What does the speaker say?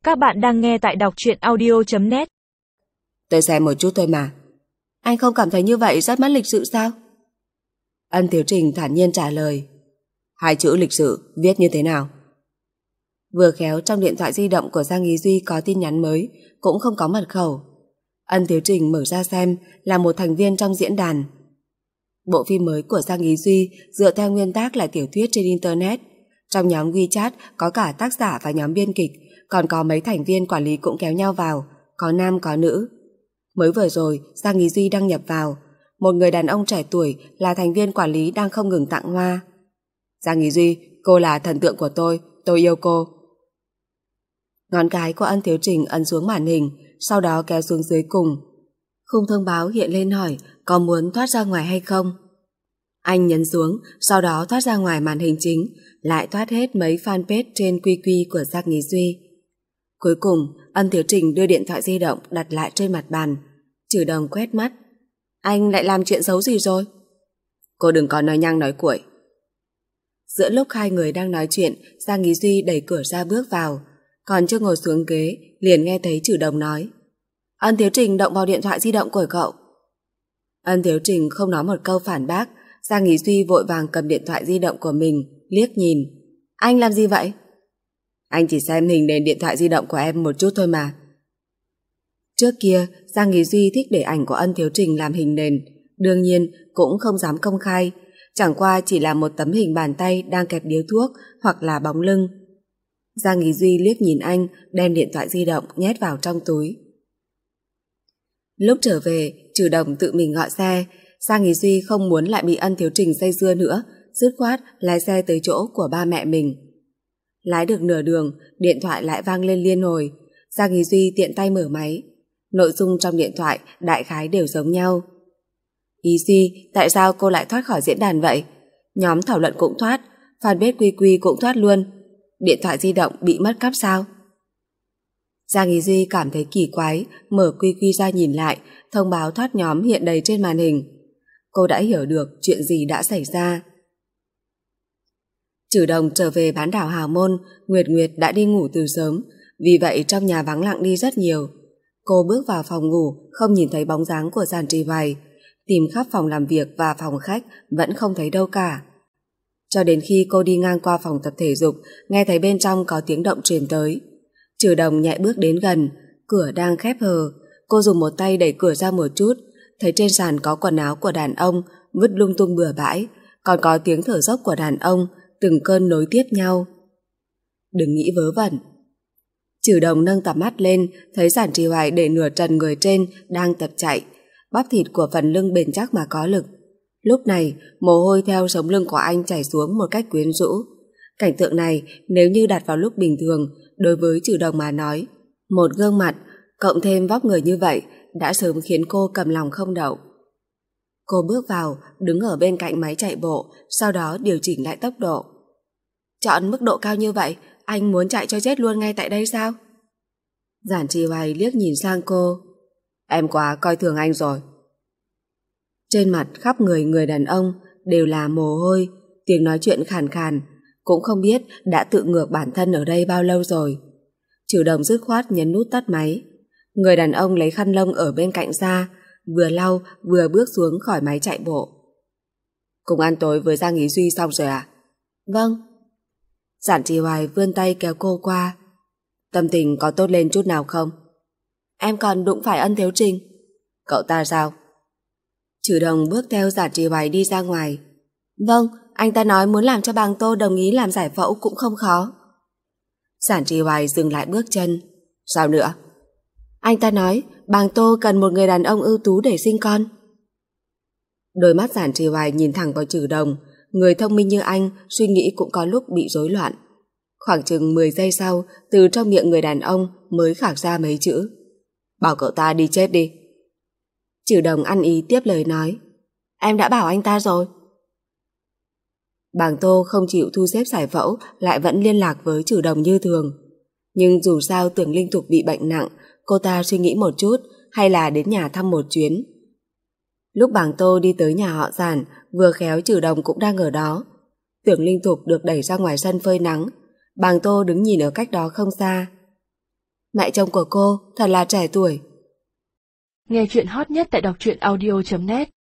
Các bạn đang nghe tại đọc truyện audio.net. Tôi xem một chút thôi mà. Anh không cảm thấy như vậy rất mất lịch sự sao? Ân Thiếu Trình thản nhiên trả lời. Hai chữ lịch sự viết như thế nào? Vừa khéo trong điện thoại di động của Giang Ý Duy có tin nhắn mới, cũng không có mật khẩu. Ân Thiếu Trình mở ra xem, là một thành viên trong diễn đàn. Bộ phim mới của Giang Ý Duy dựa theo nguyên tác là tiểu thuyết trên Internet. Trong nhóm WeChat có cả tác giả và nhóm biên kịch, còn có mấy thành viên quản lý cũng kéo nhau vào, có nam có nữ. Mới vừa rồi, Giang Ý Duy đăng nhập vào. Một người đàn ông trẻ tuổi là thành viên quản lý đang không ngừng tặng hoa. Giang Ý Duy, cô là thần tượng của tôi yêu cô. Ngón cái của Ân Thiếu Trình ấn xuống màn hình, sau đó kéo xuống dưới cùng. Khung thông báo hiện lên hỏi có muốn thoát ra ngoài hay không. Anh nhấn xuống, sau đó thoát ra ngoài màn hình chính, lại thoát hết mấy fanpage trên QQ của Giang Ý Duy. Cuối cùng, Ân Thiếu Trình đưa điện thoại di động đặt lại trên mặt bàn. Trừ Đồng quét mắt. Anh lại làm chuyện xấu gì rồi? Cô đừng có nói nhăng nói cuội. Giữa lúc hai người đang nói chuyện, Giang Ý Duy đẩy cửa ra bước vào. Còn chưa ngồi xuống ghế, liền nghe thấy Trừ Đồng nói. Ân Thiếu Trình động vào điện thoại di động của cậu. Ân Thiếu Trình không nói một câu phản bác. Giang Ý Duy vội vàng cầm điện thoại di động của mình, liếc nhìn. Anh làm gì vậy? Anh chỉ xem hình nền điện thoại di động của em một chút thôi mà. Trước kia, Giang Ý Duy thích để ảnh của Ân Thiếu Trình làm hình nền. Đương nhiên, cũng không dám công khai. Chẳng qua chỉ là một tấm hình bàn tay đang kẹp điếu thuốc hoặc là bóng lưng. Giang Ý Duy liếc nhìn anh, đem điện thoại di động nhét vào trong túi. Lúc trở về, Trừ Đồng tự mình gọi xe. Giang Ý Duy không muốn lại bị Ân Thiếu Trình dây dưa nữa, dứt khoát lái xe tới chỗ của ba mẹ mình. Lái được nửa đường, điện thoại lại vang lên liên hồi. Giang Ý Duy tiện tay mở máy. Nội dung trong điện thoại đại khái đều giống nhau. Ý Duy, tại sao cô lại thoát khỏi diễn đàn vậy? Nhóm thảo luận cũng thoát, fanpage QQ cũng thoát luôn. Điện thoại di động bị mất cắp sao? Giang Ý Duy cảm thấy kỳ quái, mở QQ ra nhìn lại, thông báo thoát nhóm hiện đầy trên màn hình. Cô đã hiểu được chuyện gì đã xảy ra. Trừ Đồng trở về bán đảo Hào Môn, Nguyệt đã đi ngủ từ sớm, vì vậy trong nhà vắng lặng đi rất nhiều. Cô bước vào phòng ngủ, không nhìn thấy bóng dáng của Giản Trì Hoài, tìm khắp phòng làm việc và phòng khách vẫn không thấy đâu cả. Cho đến khi cô đi ngang qua phòng tập thể dục, nghe thấy bên trong có tiếng động truyền tới. Trừ Đồng nhẹ bước đến gần, cửa đang khép hờ, cô dùng một tay đẩy cửa ra một chút, thấy trên sàn có quần áo của đàn ông vứt lung tung bừa bãi, còn có tiếng thở dốc của đàn ông, từng cơn nối tiếp nhau. Đừng nghĩ vớ vẩn. Trừ Đồng nâng tầm mắt lên, thấy Giản Trì Hoài để nửa trần người trên đang tập chạy, bắp thịt của phần lưng bền chắc mà có lực. Lúc này, mồ hôi theo sống lưng của anh chảy xuống một cách quyến rũ. Cảnh tượng này nếu như đặt vào lúc bình thường, đối với Trừ Đồng mà nói, một gương mặt cộng thêm vóc người như vậy đã sớm khiến cô cầm lòng không đậu. Cô bước vào, đứng ở bên cạnh máy chạy bộ, sau đó điều chỉnh lại tốc độ. Chọn mức độ cao như vậy, anh muốn chạy cho chết luôn ngay tại đây sao? Giản Trì Hoài liếc nhìn sang cô. Em quá coi thường anh rồi. Trên mặt khắp người đàn ông đều là mồ hôi, tiếng nói chuyện khàn khàn, cũng không biết đã tự ngược bản thân ở đây bao lâu rồi. Trừ Đồng dứt khoát nhấn nút tắt máy. Người đàn ông lấy khăn lông ở bên cạnh ra, vừa lau vừa bước xuống khỏi máy chạy bộ. Cùng ăn tối với Giang Ý Duy xong rồi à? Vâng. Giản Trì Hoài vươn tay kéo cô qua. Tâm tình có tốt lên chút nào không? Em còn đụng phải Ân Thiếu Trình. Cậu ta sao? Trừ Đồng bước theo Giản Trì Hoài đi ra ngoài. Vâng, anh ta nói muốn làm cho Bàng Tô đồng ý làm giải phẫu cũng không khó. Giản Trì Hoài dừng lại bước chân. Sao nữa? Anh ta nói Bàng Tô cần một người đàn ông ưu tú để sinh con. Đôi mắt Giản Trì Hoài nhìn thẳng vào Trừ Đồng. Người thông minh như anh suy nghĩ cũng có lúc bị rối loạn. Khoảng chừng 10 giây sau, từ trong miệng người đàn ông mới khạc ra mấy chữ. Bảo cậu ta đi chết đi. Trừ Đồng ăn ý tiếp lời nói. Em đã bảo anh ta rồi. Bàng Tô không chịu thu xếp giải phẫu, lại vẫn liên lạc với Trừ Đồng như thường. Nhưng dù sao tưởng Linh Thục bị bệnh nặng, cô ta suy nghĩ một chút, hay là đến nhà thăm một chuyến. Lúc Bàng Tô đi tới nhà họ Giản, vừa khéo Trừ Đồng cũng đang ở đó. Tưởng Linh Thục được đẩy ra ngoài sân phơi nắng, Bàng Tô đứng nhìn ở cách đó không xa. Mẹ chồng của cô thật là trẻ tuổi. Nghe chuyện hot nhất tại đọc truyện audio.net